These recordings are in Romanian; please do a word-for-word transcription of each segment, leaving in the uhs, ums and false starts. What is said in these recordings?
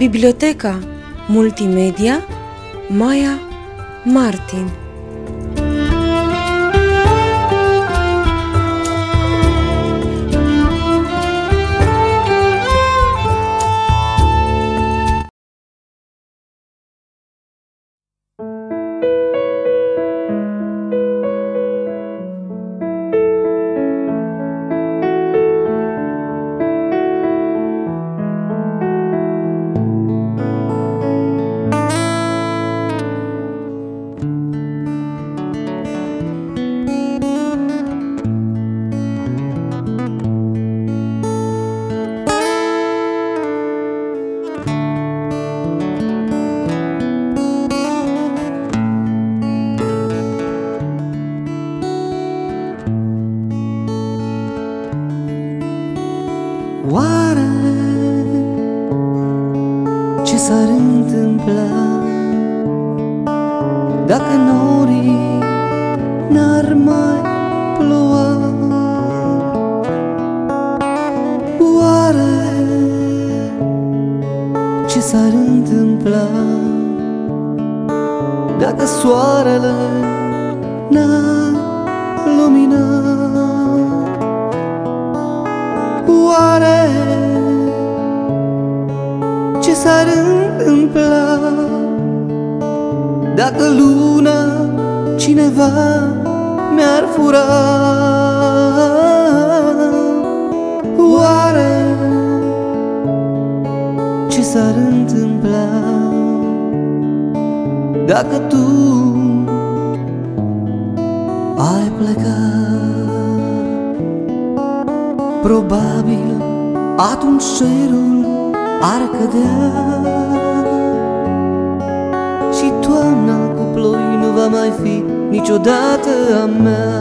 Biblioteca Multimedia Maia Martin. Oare ce s-ar întâmpla dacă norii n-ar mai ploua? Oare ce s-ar întâmpla dacă soarele n-ar lumina? Oare ce s-ar întâmpla dacă luna cineva mi-ar fura? Oare ce s-ar întâmpla dacă tu ai plecat? Probabil atunci cerul ar cădea și toamna cu ploi nu va mai fi niciodată a mea.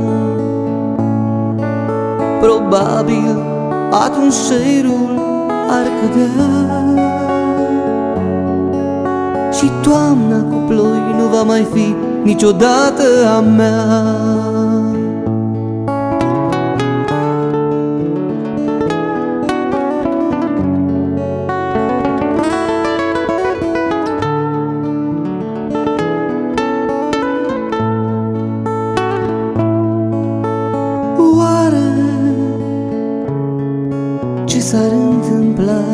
Probabil atunci cerul ar cădea și toamna cu ploi nu va mai fi niciodată a mea. Ce s-ar întâmpla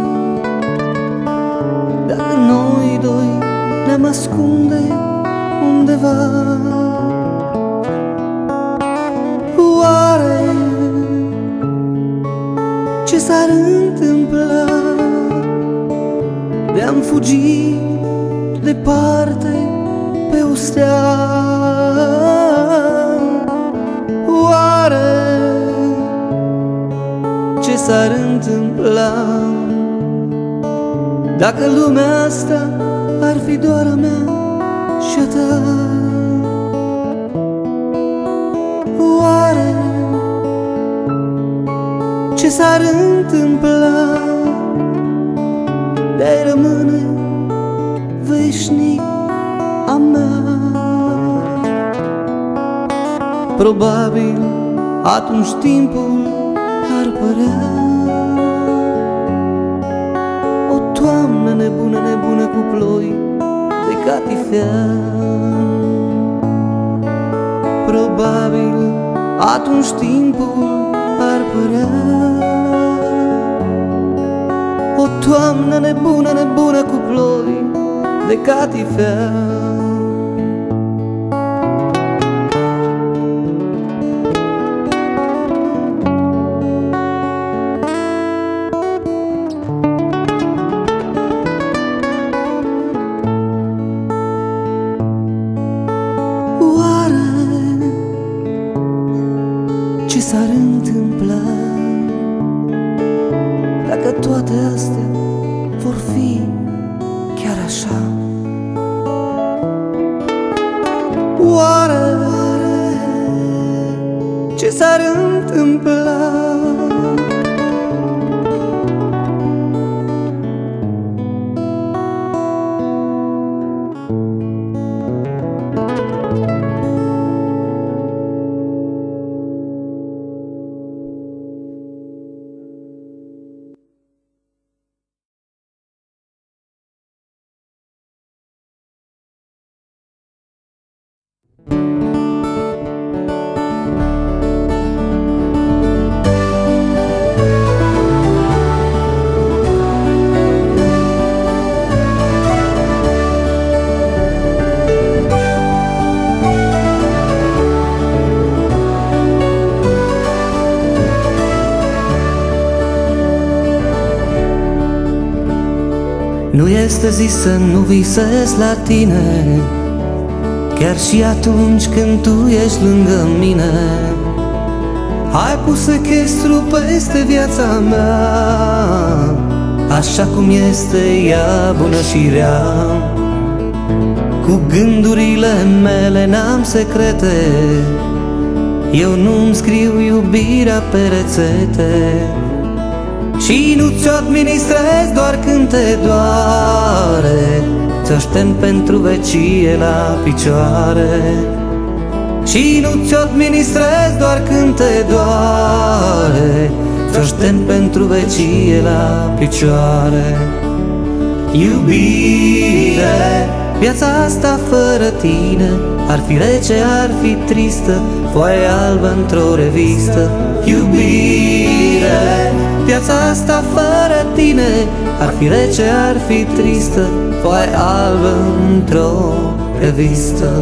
dacă noi doi ne-am ascunde undeva? Oare ce s-ar întâmpla de-am fugi departe pe o stea? Oare ce s-ar întâmpla dacă lumea asta ar fi doar a mea și a ta? Oare ce s-ar întâmpla de-ai rămâne veșnic a mea? Probabil atunci timpul ar părea o toamnă nebună, nebună cu ploi de catifea. Probabil atunci timpul ar părea o toamnă nebună, nebună cu ploi de catifea. Ce s-ar întâmpla dacă toate astea vor fi chiar așa? Oare ce s-ar întâmpla Nu este zis să nu visez la tine, chiar și atunci când tu ești lângă mine. Ai pus echestru peste viața mea, așa cum este ea, bună și rea. Cu gândurile mele n-am secrete, eu nu-mi scriu iubirea pe rețete și nu ți-o administrez doar când te doare. Ți-o aștept pentru vecie la picioare și nu ți-o administrez doar când te doare. Ți-o aștept pentru vecie la picioare. Iubire, viața asta fără tine ar fi rece, ar fi tristă, foaie albă într-o revistă. Iubire, viața asta fără tine ar fi rece, ar fi tristă, foaie albă într-o revistă.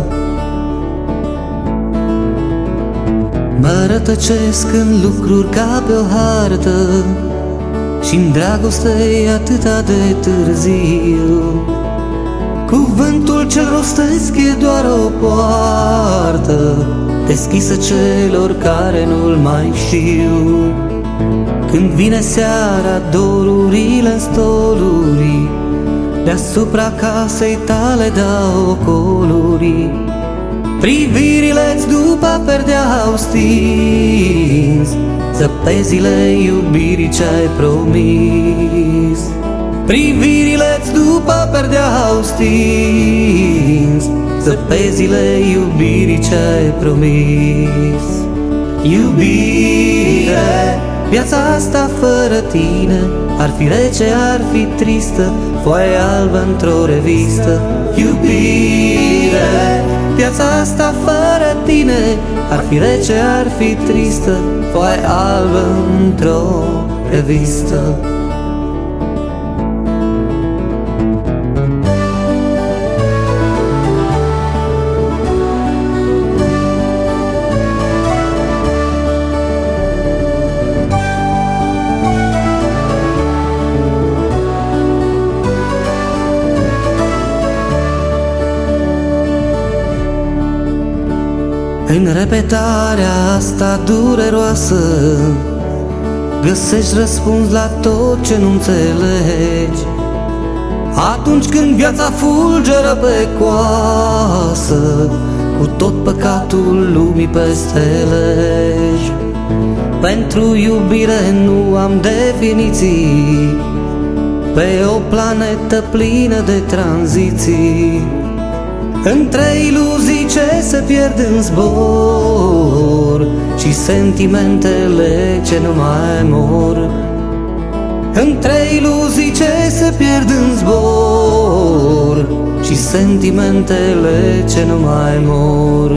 Mă rătăcesc în lucruri ca pe o hartă și-n dragoste e atâta de târziu. Cuvântul ce rostesc e doar o poartă deschisă celor care nu-l mai știu. Când vine seara, dorurile-n stoluri deasupra casei tale dau ocoluri. Privirile-ți după perdea au stins zăpezile iubirii ce-ai promis. Privirile-ți după perdea au stins zăpezile iubirii ce-ai promis. Iubire, viața asta fără tine ar fi rece, ar fi tristă, foaie albă într-o revistă. Iubire, viața asta fără tine ar fi rece, ar fi tristă, foaie albă într-o revistă. În repetarea asta dureroasă găsești răspuns la tot ce nu înțelegi. Atunci când viața fulgeră pe coasă, cu tot păcatul lumii peste legi. Pentru iubire nu am definiții, pe o planetă plină de tranziții. Între iluzii ce se pierd în zbor și sentimentele ce nu mai mor. Între iluzii ce se pierd în zbor și sentimentele ce nu mai mor.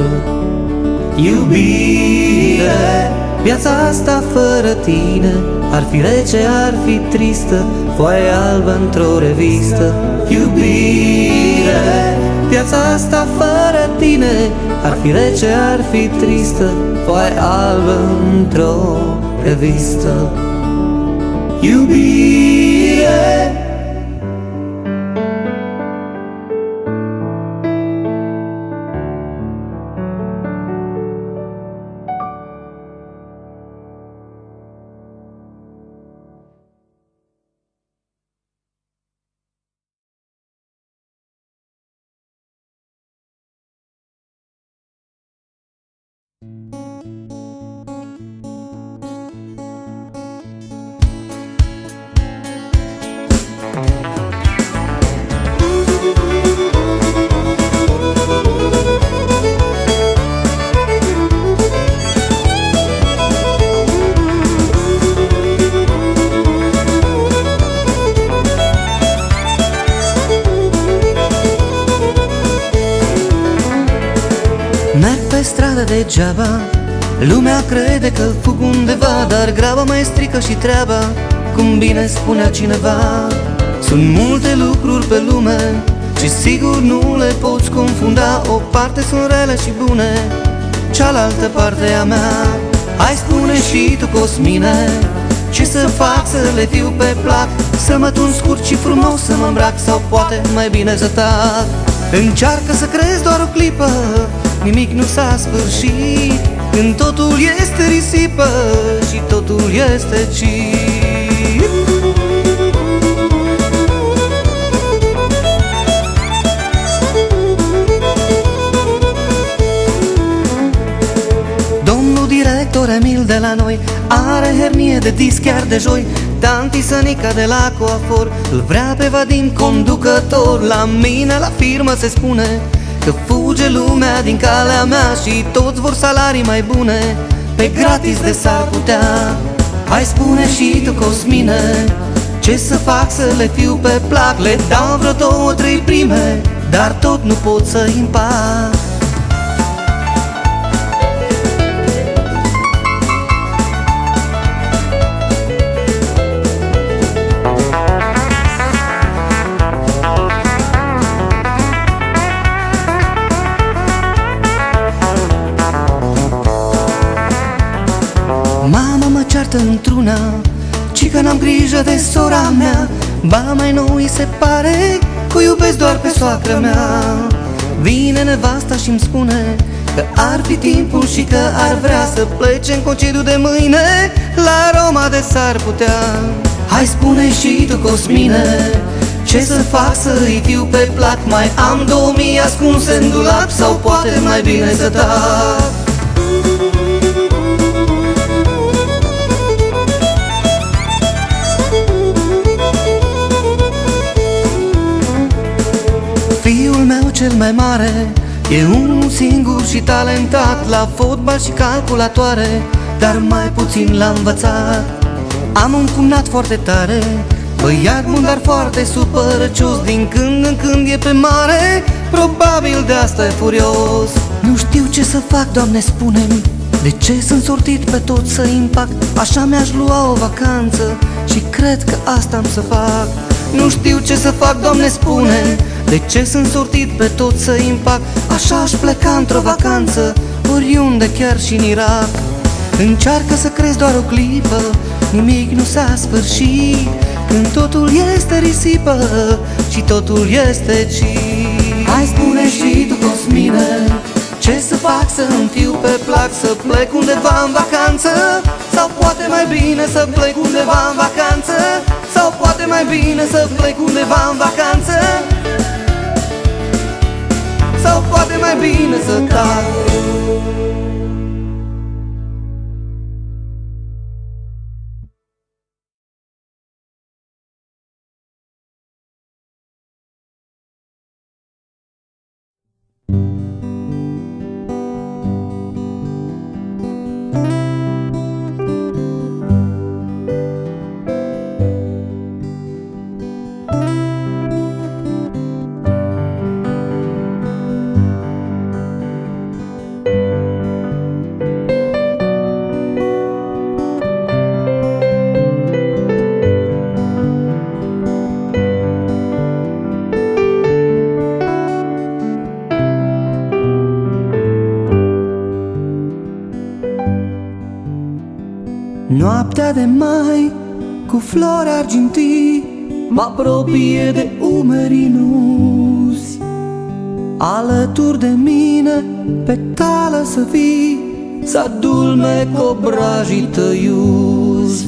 Iubire, viața asta fără tine ar fi rece, ar fi tristă, foaie albă într-o revistă. Iubire, viața asta fără tine ar fi rece, ar fi tristă, foaie albă într-o revistă. Iubire, merg pe stradă degeaba, lumea crede că fug undeva, dar graba mai strică și treaba, cum bine spunea cineva. Sunt multe lucruri pe lume și sigur nu le poți confunda. O parte sunt rele și bune, cealaltă parte e a mea. Hai spune și tu, Cosmine, Ce să fac să le fiu pe plac? Să mă tun scurt și frumos să mă îmbrac, sau poate mai bine să tac? Încearcă să crezi doar o clipă, nimic nu s-a sfârșit, când totul este risipă și totul este cit. Domnul director Emil de la noi are hernie de disc chiar de joi. Tanti Sănica de la coafor îl vrea pe Vadim conducător. La mine la firmă se spune că fuge lumea din calea mea și toți vor salarii mai bune, pe gratis de s-ar putea. Hai spune și tu, Cosmine, ce să fac să le fiu pe plac? Le dau vreo două, trei prime, dar tot nu pot să-i împac. Mama mă ceartă într-una, ci că n-am grijă de sora mea. Ba mai nou îi se pare că o iubesc doar pe soacră mea. Vine nevasta și-mi spune că ar fi timpul și că ar vrea să plece în concediu de mâine, la Roma de s-ar putea. Hai spune și tu, Cosmine, ce să fac să-i fiu pe plac? Mai am două mii ascunse în dulap, sau poate mai bine să tac? Fiul meu cel mai mare e unul singur și talentat la fotbal și calculatoare, dar mai puțin l-a învățat. Am un cumnat foarte tare, băiat bun, dar foarte supărăcios. Din când în când e pe mare, probabil de asta e furios. Nu știu ce să fac, Doamne, spune-mi, de ce sunt sortit pe tot să-i împac? Așa mi-aș lua o vacanță și cred că asta am să fac. Nu știu ce să fac, Doamne, spune, de ce sunt sortit pe tot să-i împac? Așa aș pleca într-o vacanță, oriunde, chiar și în Irak. Încearcă să crezi doar o clipă, nimic nu s-a sfârșit, când totul este risipă și totul este cit. Hai spune și tu, Cosmine, ce să fac să-mi fiu pe plac? Să plec undeva în vacanță, sau poate mai bine să plec undeva în vacanță, sau poate mai bine să plec undeva în vacanță, sau poate mai bine să tac. Noaptea de mai, cu flori argintii, mă apropie de umerii nuzi. Alături de mine, petală să fii, să adulme cobrajii tăiuzi.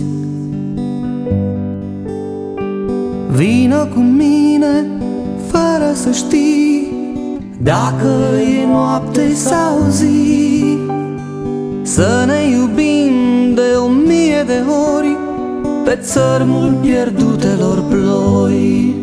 Vină cu mine, fără să știi, dacă e noapte sau zi, să ne iubim de o mie de ori pe țărmul pierdutelor ploi.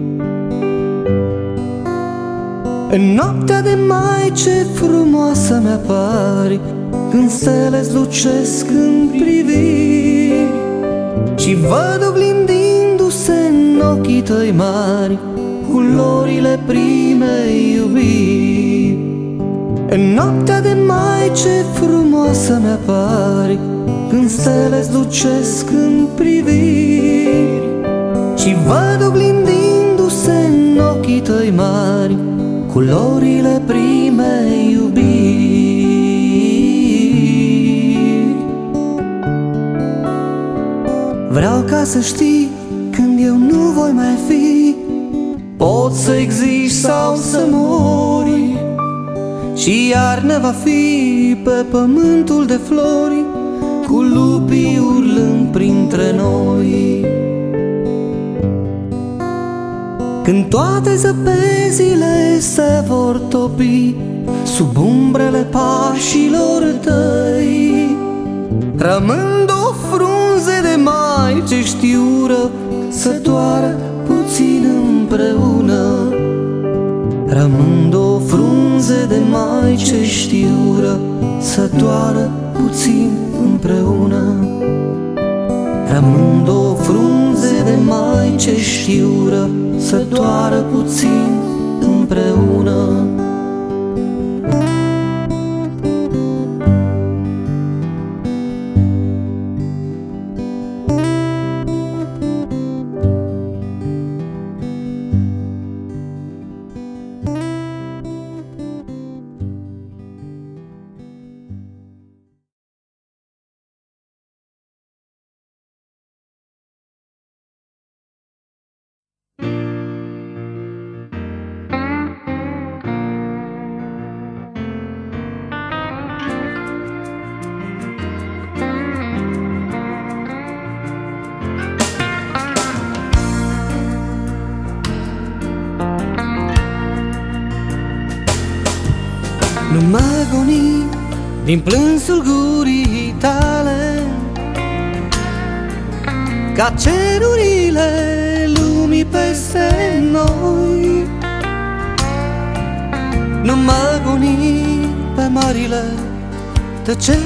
În noaptea de mai, ce frumoasă mi-apari, când stele zlucesc în priviri și văd oglindindu-se în ochii tăi mari culorile primei iubiri. În noaptea de mai, ce frumoasă mi-apari, când stele zlucesc în priviri și văd oglindindu-se în ochii tăi mari culorile primei iubiri. să știi, când eu nu voi mai fi, poți să existi sau să mori, și iarnă va fi pe pământul de flori, cu lupii urlând printre noi. Când toate zăpezile se vor topi sub umbrele pașilor tăi, rămând o frunze de mai ce știură să doară puțin împreună, rămând o frunze de mai ce știură să doară puțin împreună, rămând o frunze de mai ce știură să doară puțin împreună. Nu mă goni din plânsul gurii tale, ca cerurile lumii peste noi. Nu mă goni pe marile tăcerii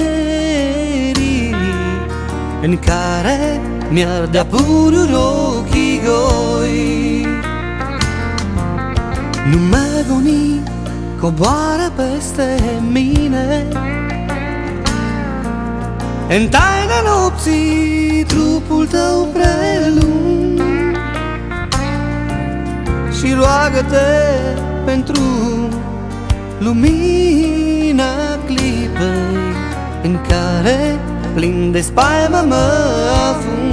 în care mi-ardea pururi ochii goi. Nu mă goni, coboară peste mine în taina nopții trupul tău prelung, și roagă-te pentru lumina clipei în care plin de spaimă mă afund.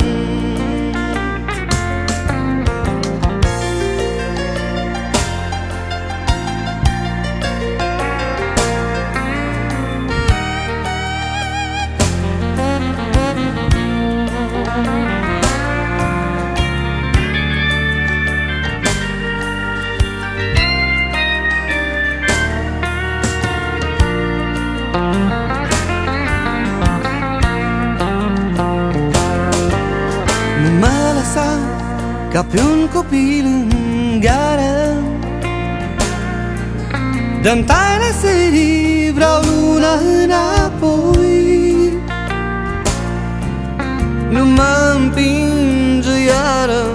Ca pe un copil în gară, dă-mi taina serii, vreau luna înapoi. Nu mă împinge iară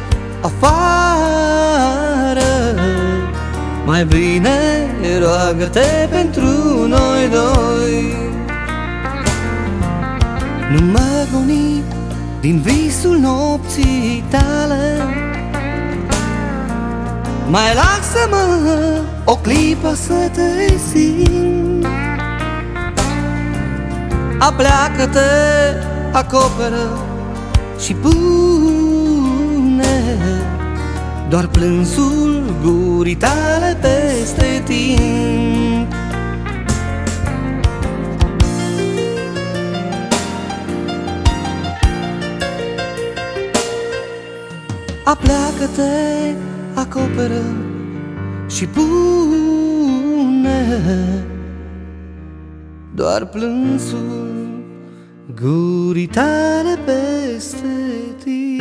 afară, mai bine roagă-te pentru noi doi. Nu mă goni din visul nopții tale, mai lasă-mă o clipă să te simt. Apleacă-te, acoperă și pune doar plânsul gurii tale peste timp. Apleacă-te, acoperă și pune doar plânsul gurii tale peste tine.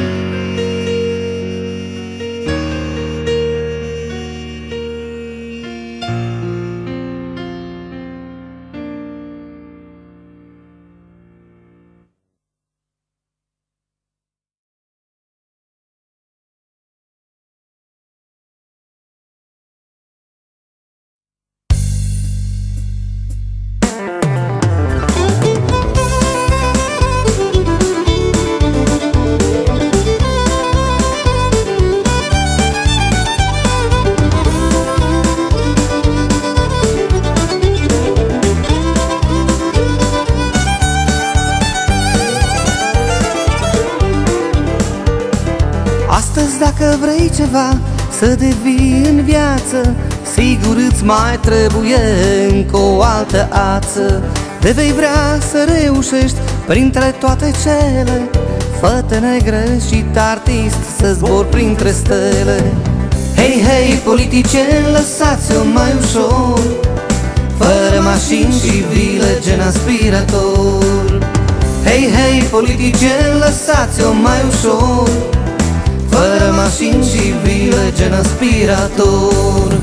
Dacă vrei ceva să devii în viață, sigur îți mai trebuie încă o altă ață. De vei vrea să reușești printre toate cele, fă-te negră și artist să zbor printre stele. Hei, hei, politicieni, lăsați-o mai ușor, fără mașini și vile gen aspirator. Hei, hei, politicieni, lăsați-o mai ușor, fără mașini și vile gen aspirator.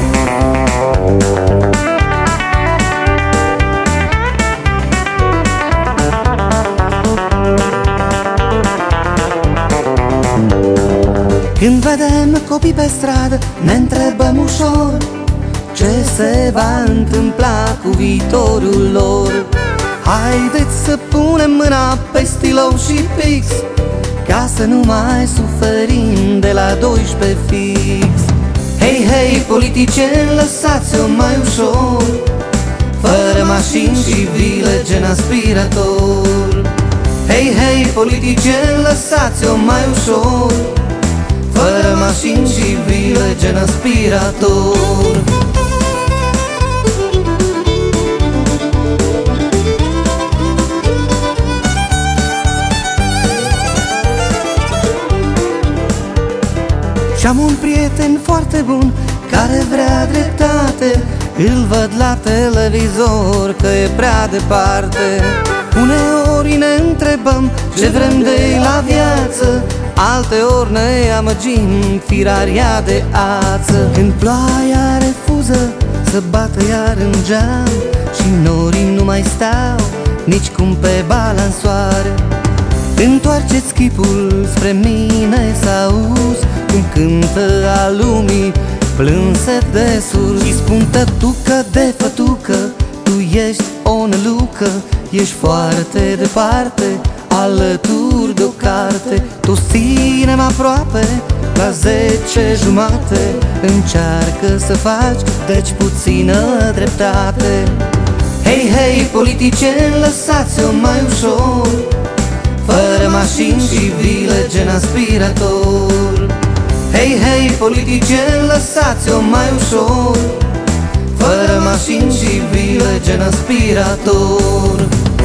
Când vedem copii pe stradă, ne întrebăm ușor ce se va întâmpla cu viitorul lor. Haideți să punem mâna pe stilou și pix, ca să nu mai suferim de la doisprezece fix. Hei, hei, politicieni, lăsați-o mai ușor, fără mașini și vile gen aspirator. Hei, hei, politicieni, lăsați-o mai ușor, fără mașini și vile gen aspirator. Și-am un prieten foarte bun care vrea dreptate, îl văd la televizor că e prea departe. Uneori ne întrebăm ce vrem de la viață, alteori ne amăgim firaria de ață. Când ploaia refuză să bată iar în geam și norii nu mai stau nici cum pe balansoare, întoarceți chipul spre mine să auzi cum cântă a lumii plânse de sus. Și spun tătucă de fătucă, tu ești o nălucă, ești foarte departe, alături de o carte. Tu ține-mă aproape, la zece jumate, încearcă să faci deci puțină dreptate. Hei, hei, politicieni, lăsați-o mai ușor, fără mașini și vile gen aspirator. Hei, hei, politicieni, lăsați-o mai ușor, fără mașini și vile gen aspirator.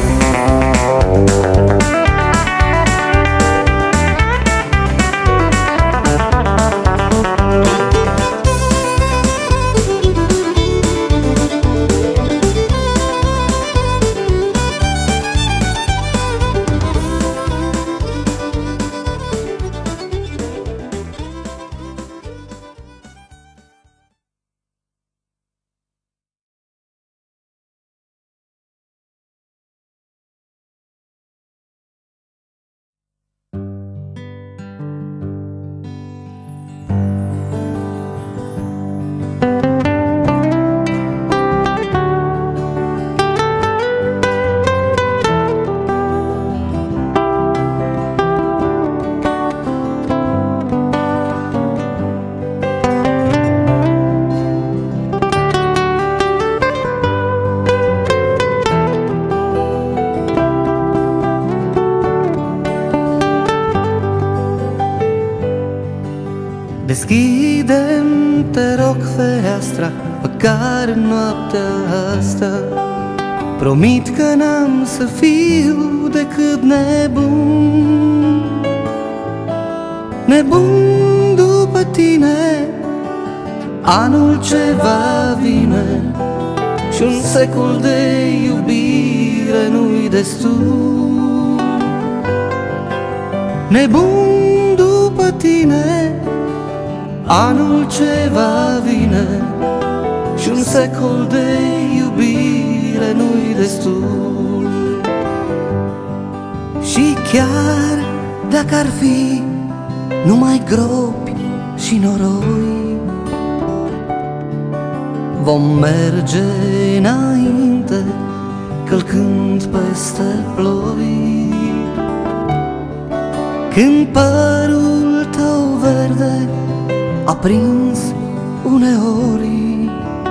Deschide-mi, te rog, fereastra, măcar în noaptea asta. Promit că n-am să fiu decât nebun, nebun după tine. Anul ce va vine și un secol de iubire nu-i destul. Nebun după tine, anul ce va vine și un secol de iubire nu-i destul. Și chiar dacă ar fi numai gropi și noroi, vom merge înainte călcând peste ploi. Când părul tău verde aprins uneori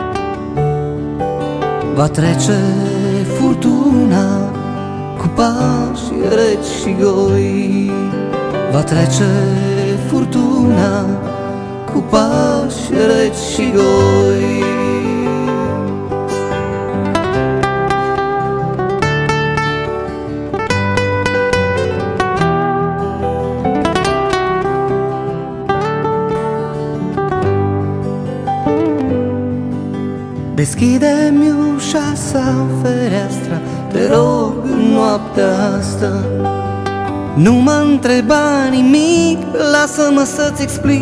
va trece furtuna cu pași reci și goi. Va trece furtuna cu pași reci și goi. Deschide-mi ușa sau fereastra, te rog, în noaptea asta. Nu mă întreba nimic, lasă-mă să-ți explic.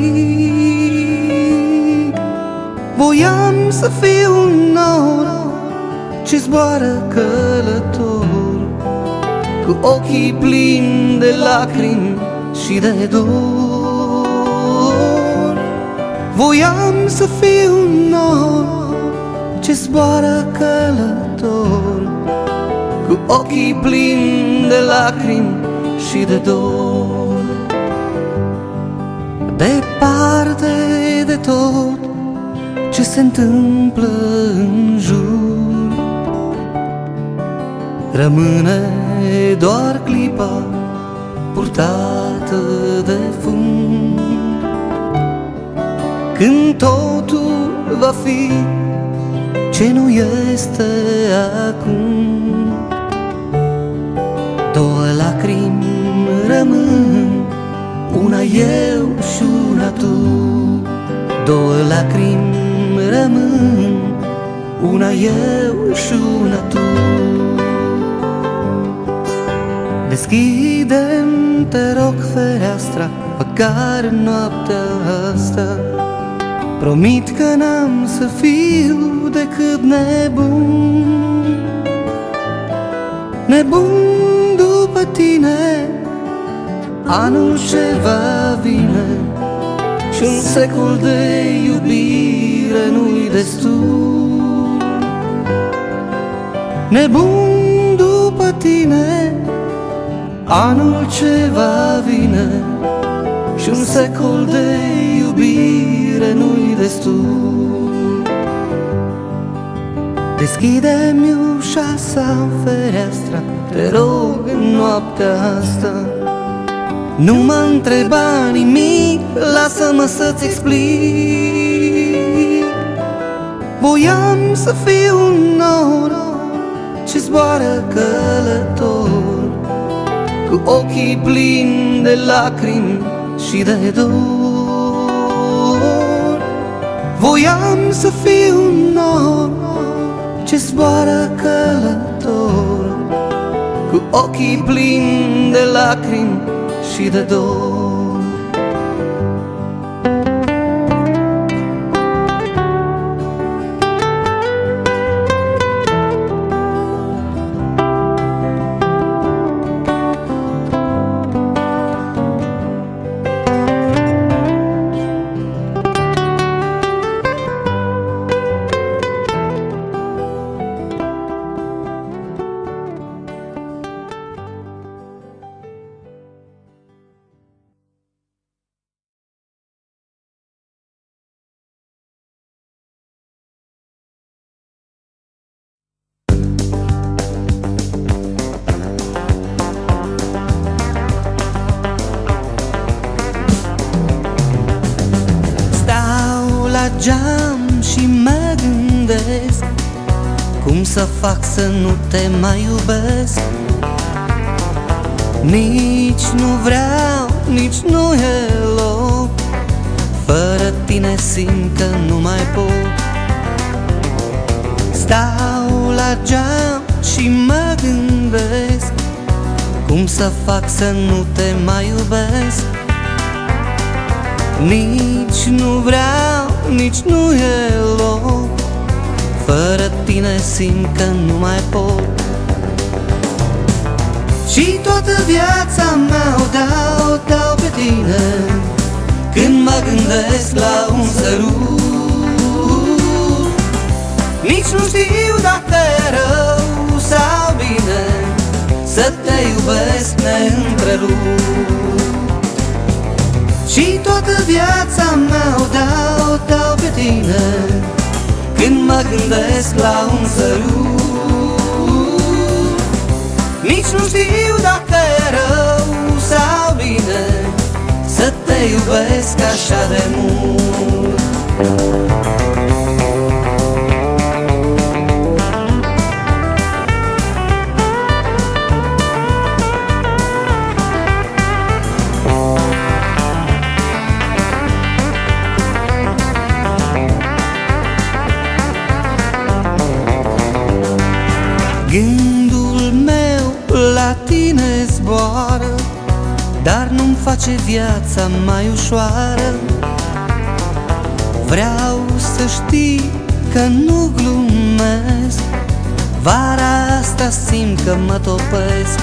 Voiam să fiu un nor ce zboară călător, cu ochii plini de lacrimi și de dor. Voiam să fiu un nor ce zboară călător, cu ochii plini de lacrimi și de dor. Departe de tot ce se întâmplă în jur, rămâne doar clipa purtată de fum, când totul va fi ce nu este acum. Două lacrimi rămân, una eu și una tu. Două lacrimi rămân, una eu și una tu. Deschide-mi, te rog, fereastra, măcar în noaptea asta. Promit că n-am să fiu decât nebun, nebun după tine. Anul ce va vine și un secol de iubire nu-i destul. Nebun după tine, anul ce va vine și un secol de iubire nu-i destul. Deschide-mi ușa sau fereastra, te rog, în noaptea asta. Nu mă întreba nimic, lasă-mă să-ți explic. Voiam să fiu un nor ce zboară călător, cu ochii plini de lacrimi și de dor. Voiam să fiu un nor ce zboară călător, cu ochii plini de lacrimi și de dor. Geam și mă gândesc cum să fac să nu te mai iubesc. Nici nu vreau, nici nu e loc, fără tine simt că nu mai pot. Stau la geam și mă gândesc cum să fac să nu te mai iubesc. Nici nu vreau, nici nu e loc, fără tine simt că nu mai pot. Și toată viața mea o dau, o dau pe tine, când mă gândesc la un sărut. Nici nu știu dacă e rău sau bine să te iubesc neîntrerupt. Și toată viața mea o dau, o dau pe tine, când mă gândesc la un sărut. Nici nu știu dacă e rău sau bine să te iubesc așa de mult. Gândul meu la tine zboară, dar nu-mi face viața mai ușoară. Vreau să știi că nu glumesc, vara asta simt că mă topesc.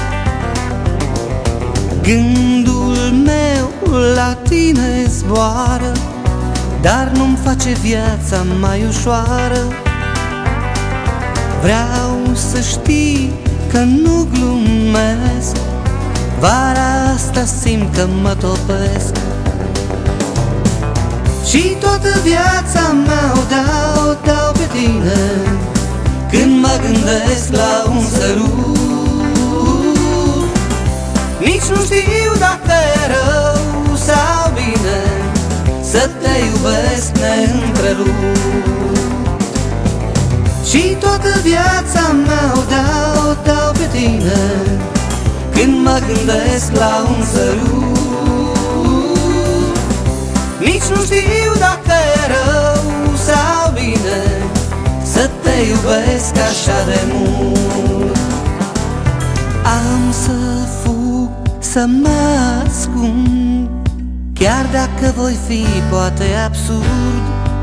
Gândul meu la tine zboară, dar nu-mi face viața mai ușoară. Vreau să știi că nu glumesc, vara asta simt că mă topesc. Și toată viața mea o dau, o dau pe tine, când mă gândesc la un sărut. Nici nu știu dacă e rău sau bine să te iubesc neîntrerupt. Și toată viața mea o dau, o dau pe tine, când mă gândesc la un sărut. Nici nu știu dacă e rău sau bine să te iubesc așa de mult. Am să fug, să mă ascund, chiar dacă voi fi poate absurd.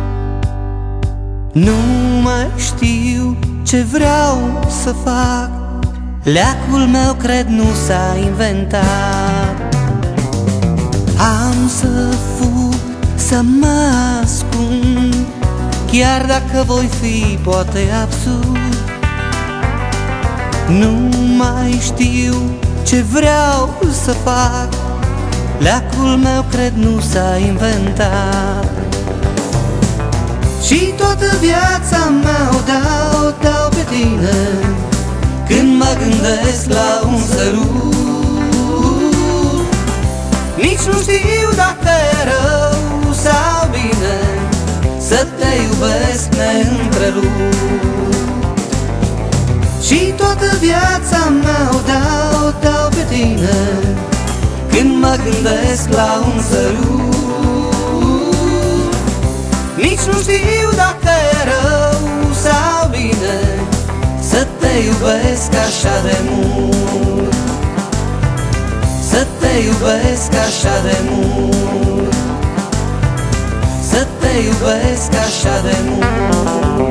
Nu mai știu ce vreau să fac, leacul meu cred nu s-a inventat. Am să fug, să mă ascund, chiar dacă voi fi poate absurd. Nu mai știu ce vreau să fac, leacul meu cred nu s-a inventat. Și toată viața mea o dau, o dau pe tine, când mă gândesc la un sărut. Nici nu știu dacă e rău sau bine să te iubesc neîntrerupt. Și toată viața mea o dau, o dau pe tine, când mă gândesc la un sărut. Nici nu știu dacă e rău sau bine să te iubesc așa de mult. Să te iubesc așa de mult. Să te iubesc așa de mult.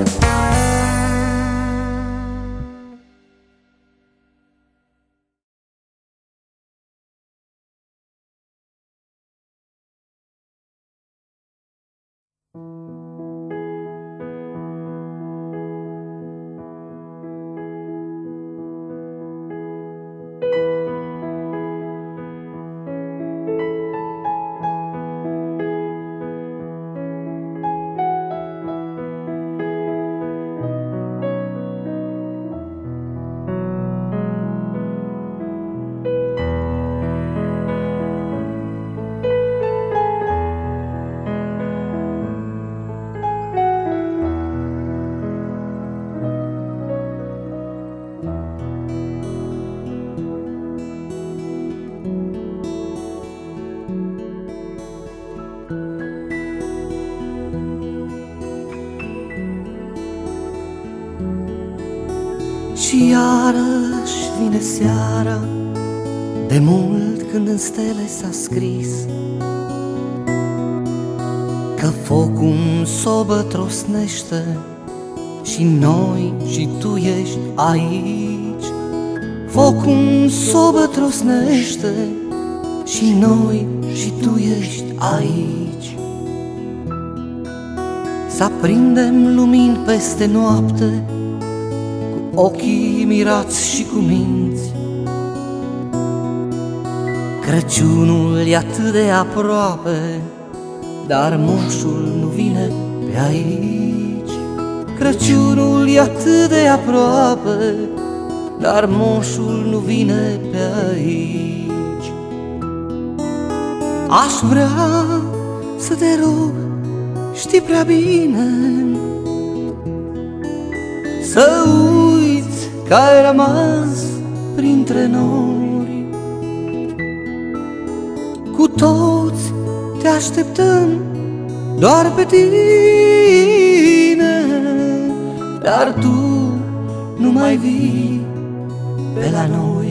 Și iarăși vine seara, de mult când în stele s-a scris că focul în sobă trosnește și noi și tu ești aici. Focul în sobă trosnește și noi și tu ești aici. Să aprindem lumini peste noapte, ochii mirați și cu minți. Crăciunul e atât de aproape, dar moșul nu vine pe aici. Crăciunul e atât de aproape, dar moșul nu vine pe aici. Aș vrea să te rog, știi prea bine, să uiți că ai rămas printre noi. Cu toți te așteptăm doar pe tine, dar tu nu mai vii pe la noi.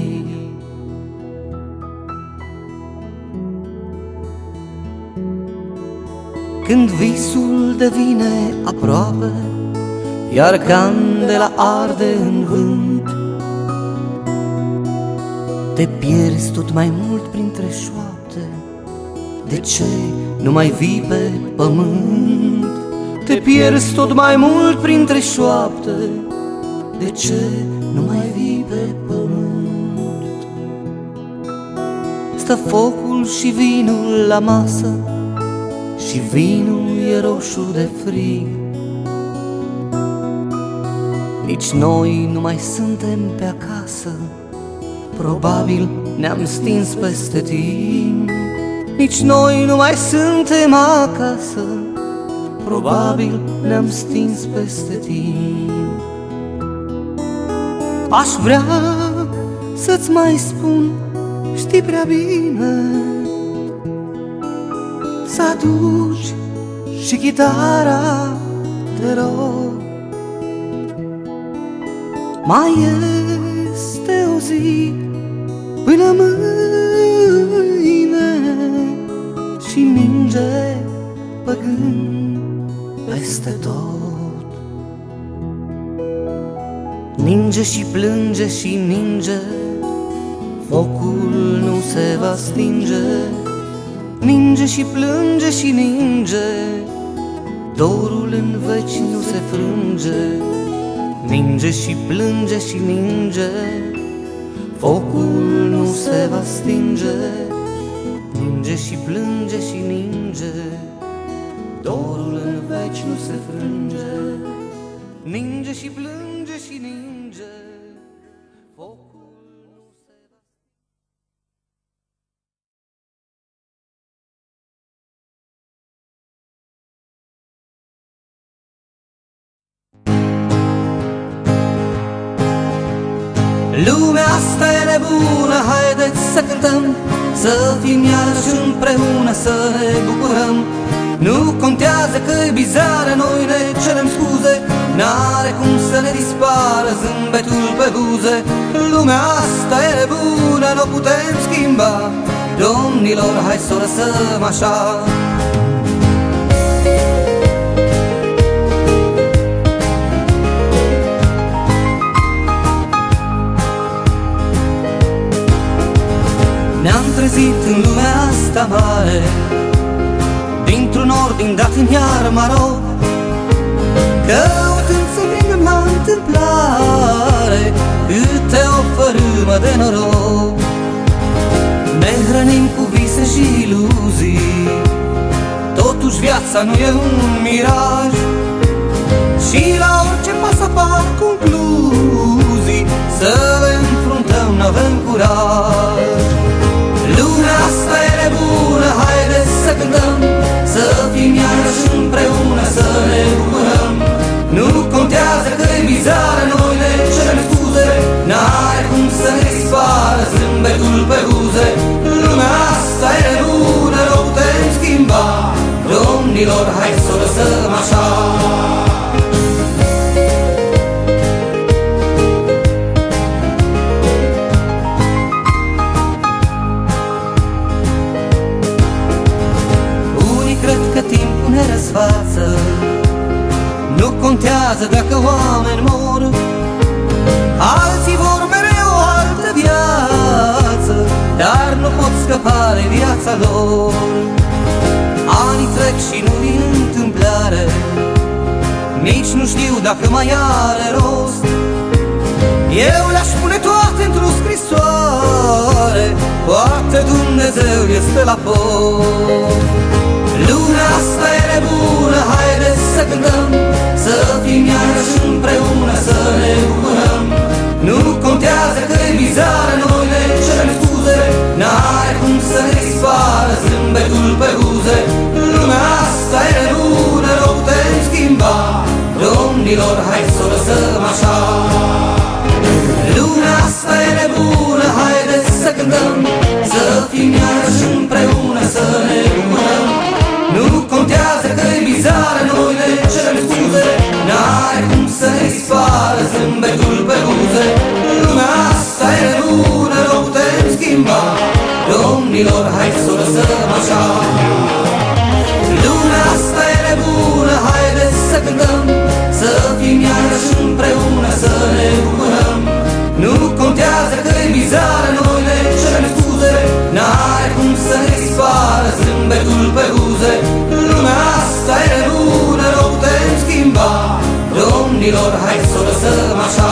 Când visul devine aproape, iar candela arde în vânt, te pierzi tot mai mult printre șoapte. De ce nu mai vii pe pământ? Te pierzi tot mai mult printre șoapte. De ce nu mai vii pe pământ? Stă focul și vinul la masă, și vinul e roșu de frig. Nici noi nu mai suntem pe acasă, probabil ne-am stins peste timp. Nici noi nu mai suntem acasă, probabil ne-am stins peste timp. Aș vrea să-ți mai spun, știi prea bine, să aduci și chitara, te rog. Mai este o zi până mâine și ninge păgând peste tot. Ninge și plânge și ninge, focul nu se va stinge. Ninge și plânge și ninge, dorul în veci nu se frânge. Ninge și plânge și ninge, focul nu se va stinge. Ninge și plânge și ninge, dorul în veci nu se frânge. Ninge și plânge și ninge, focul nu se va stinge. Lumea asta e nebună, haideți să cântăm, să fim iarăși împreună, să ne bucurăm. Nu contează că-i bizară, noi ne cerem scuze, n-are cum să ne dispară zâmbetul pe buze. Lumea asta e nebună, n-o putem schimba, domnilor, hai să o lăsăm așa. Ne-am trezit în lumea asta mare, dintr-un ordin dat în iar maro, căutând să prindem la întâmplare câte o fărâmă de noroc. Ne hrănim cu vise și iluzii, totuși viața nu e un miraj, și la orice pas apar concluzii, să le înfruntăm n-avem curaj. Lumea asta e nebună, haideți să cântăm, să fim iarăși împreună, să ne bucurăm. Nu contează că-i bizară, noi ne cerem scuze, n-are cum să ne dispară zâmbetul pe buze. Lumea asta e nebună, n-o putem schimba, domnilor, hai să o lăsăm așa. Ne răsfață, nu contează dacă oameni mor, alții vor mereu o altă viață, dar nu pot scăpa de viața lor. Anii trec și nu-i întâmplare, nici nu știu dacă mai are rost. Eu le-aș pune toate într-o scrisoare, poate Dumnezeu este la post. Lumea asta e nebună, haideți să cântăm, să fim iarăși împreună, să ne bucurăm. Nu contează că-i bizară, noi ne cerem scuze, n-are cum să ne dispară zâmbetul domnilor, hai să o lăsăm așa. Lumea asta e nebună, haideți să cântăm, să fim iarăși împreună, să ne bucurăm. Nu contează că-i bizară, noi ne cerem scuze, n-are cum să ne dispară zâmbetul pe buze. Lumea asta e nebună, nu putem schimba, domnilor, hai să o lăsăm așa.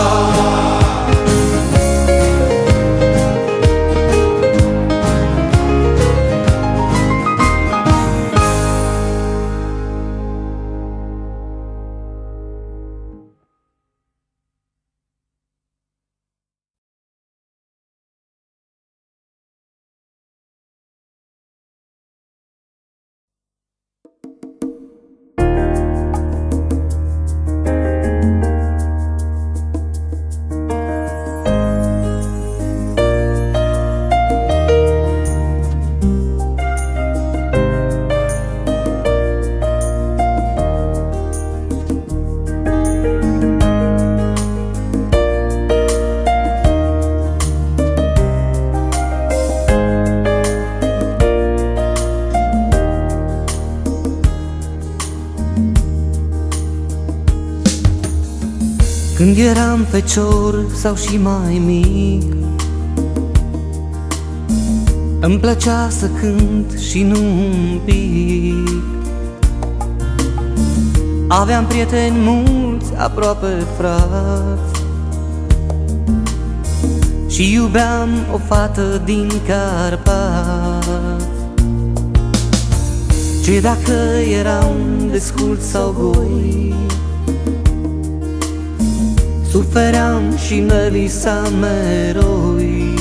Când eram fecior sau și mai mic, îmi plăcea să cânt și nu un pic. Aveam prieteni mulți, aproape frați, și iubeam o fată din Carpați. Ce dacă eram descult sau goi, sufeream și ne visam meroi.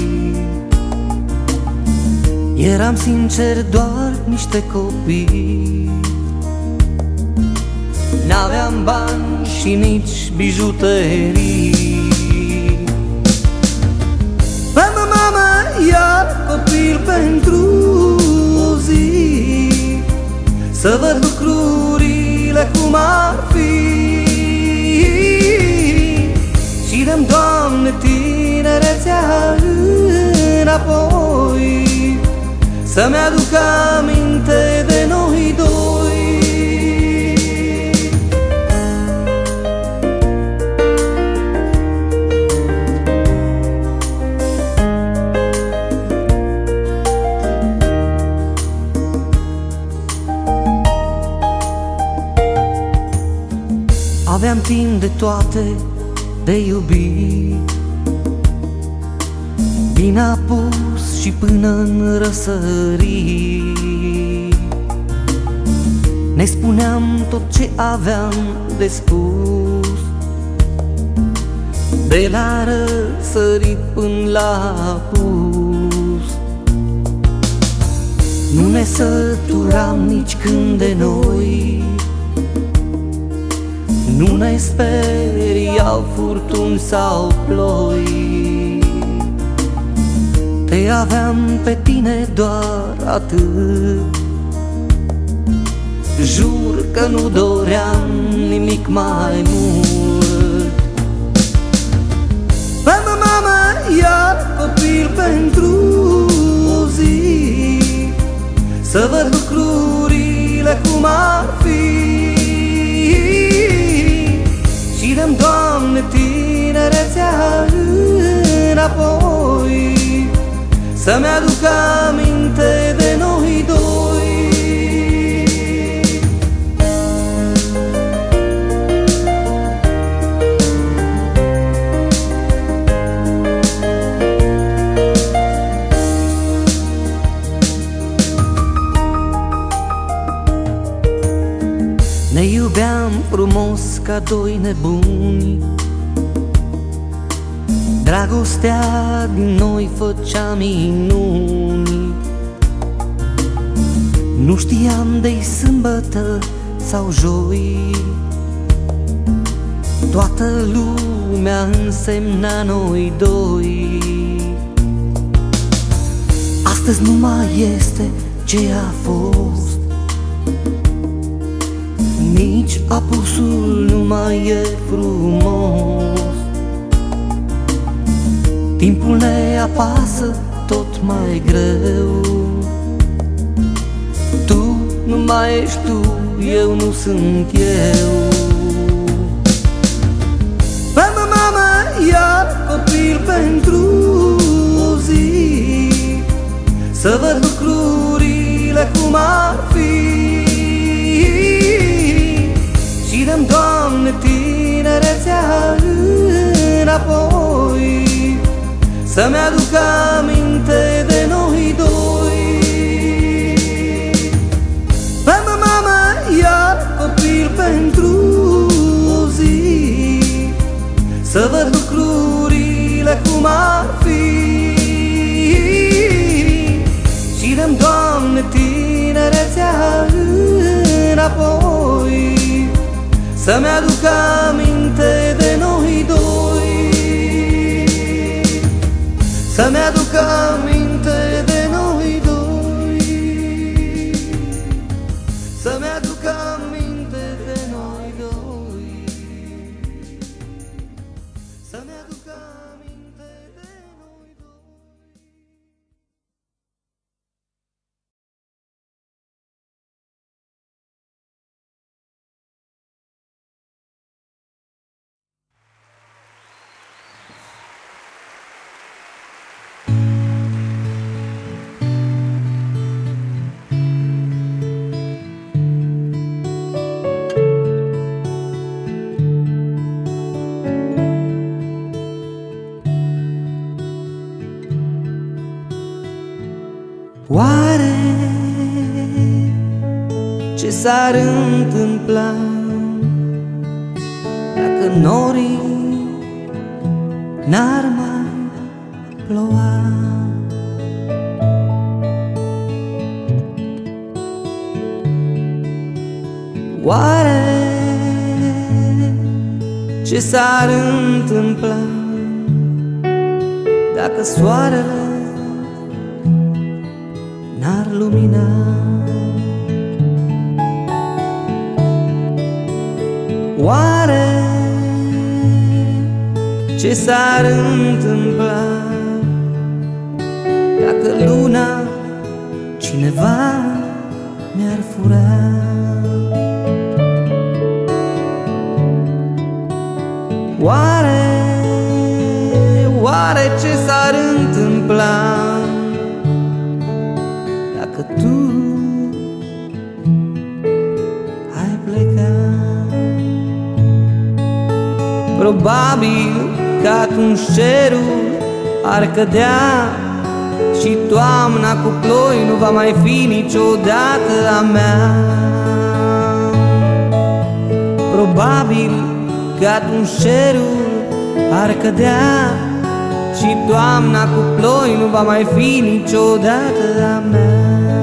Eram sincer doar niște copii, n-aveam bani și nici bijuterii. Mamă, mamă, iar copil pentru o zi, să văd lucrurile cum ar fi. Și dăm, Doamne, tinerețea înapoi, să-mi aduc aminte de noi doi. Aveam timp de toate, de iubit, din apus și până în răsărit. Ne spuneam tot ce aveam de spus, de la răsărit până la apus. Nu ne săturam nici când de noi, nu ne speriau furtuni sau ploi. Te aveam pe tine doar atât, jur că nu doream nimic mai mult. Mamă, mamă, iar copil pentru o zi, să văd lucrurile cum ar fi. Și dăm, Doamne, tinerețea înapoi, să-mi aduc aminte de noi doi. Ne iubeam frumos ca doi nebuni, dragostea din noi făcea minuni. Nu știam de-i sâmbătă sau joi, toată lumea însemna noi doi. Astăzi nu mai este ce a fost, nici apusul nu mai e frumos. Timpul ne apasă tot mai greu. Tu nu mai ești tu, eu nu sunt eu. Mamă, mamă, iar copil pentru o zi, să văd lucrurile cum ar fi. Și dăm, Doamne, tinerețea înapoi, să-mi aduc aminte de noi doi. Mamă, mamă, iar copil pentru o zi, să văd lucrurile cum ar fi. Și dăm, Doamne, tinerețea înapoi, să-mi aduc aminte de noi doi. Să-mi aduc aminte de noi doi. Să-mi aduc aminte de noi doi. Să-mi aduc aminte de noi doi. Oare ce s-ar întâmpla dacă norii n-ar mai ploua? Oare ce s-ar întâmpla dacă soarele n-ar lumina? Oare ce s-ar întâmpla dacă luna cineva mi-ar fura? Oare, oare ce s-ar întâmpla dacă tu ai plecat? Probabil că atunci cerul ar cădea și toamna cu ploi nu va mai fi niciodată a mea. Probabil că atunci cerul ar cădea și toamna cu ploi nu va mai fi niciodată a mea.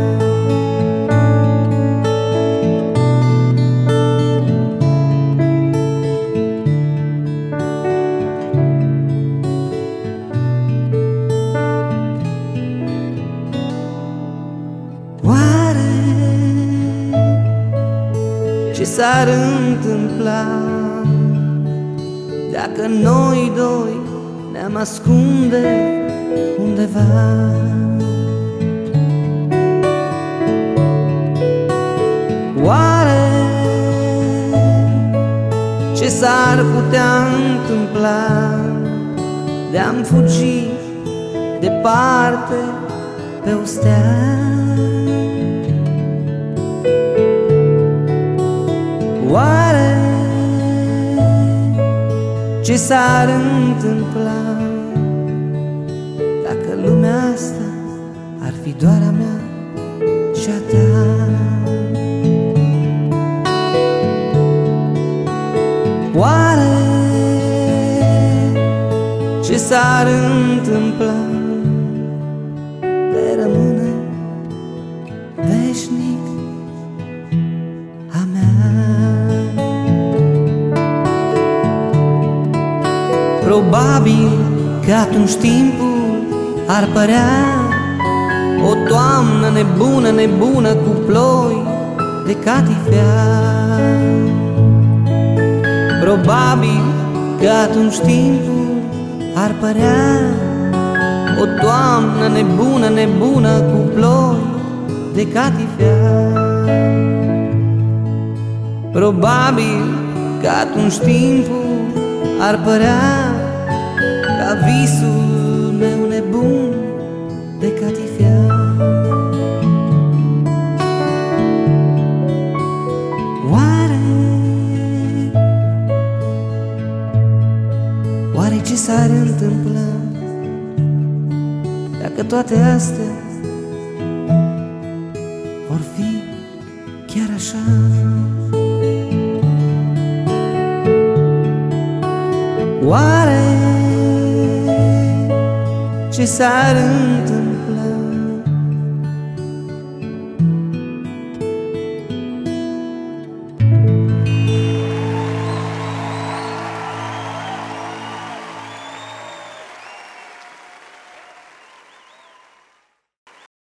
Oare ce s-ar întâmpla dacă noi doi ne-am ascunde undeva? Oare ce s-ar putea întâmpla de-am fugi departe pe o stea? Oare ce s-ar întâmpla dacă lumea asta ar fi doar a mea și a ta? Oare ce s-ar întâmpla de rămâne veșnic a mea? Probabil că atunci timpul ar părea o toamnă nebună, nebună cu ploi de catifea. Probabil că atunci timpul ar părea o toamnă nebună, nebună cu ploi de catifea. Probabil că atunci timpul ar părea ca visul meu nebun de catifea. Oare, oare ce s-ar întâmpla dacă toate astea vor fi chiar așa? Oare ce s-ar întâmpla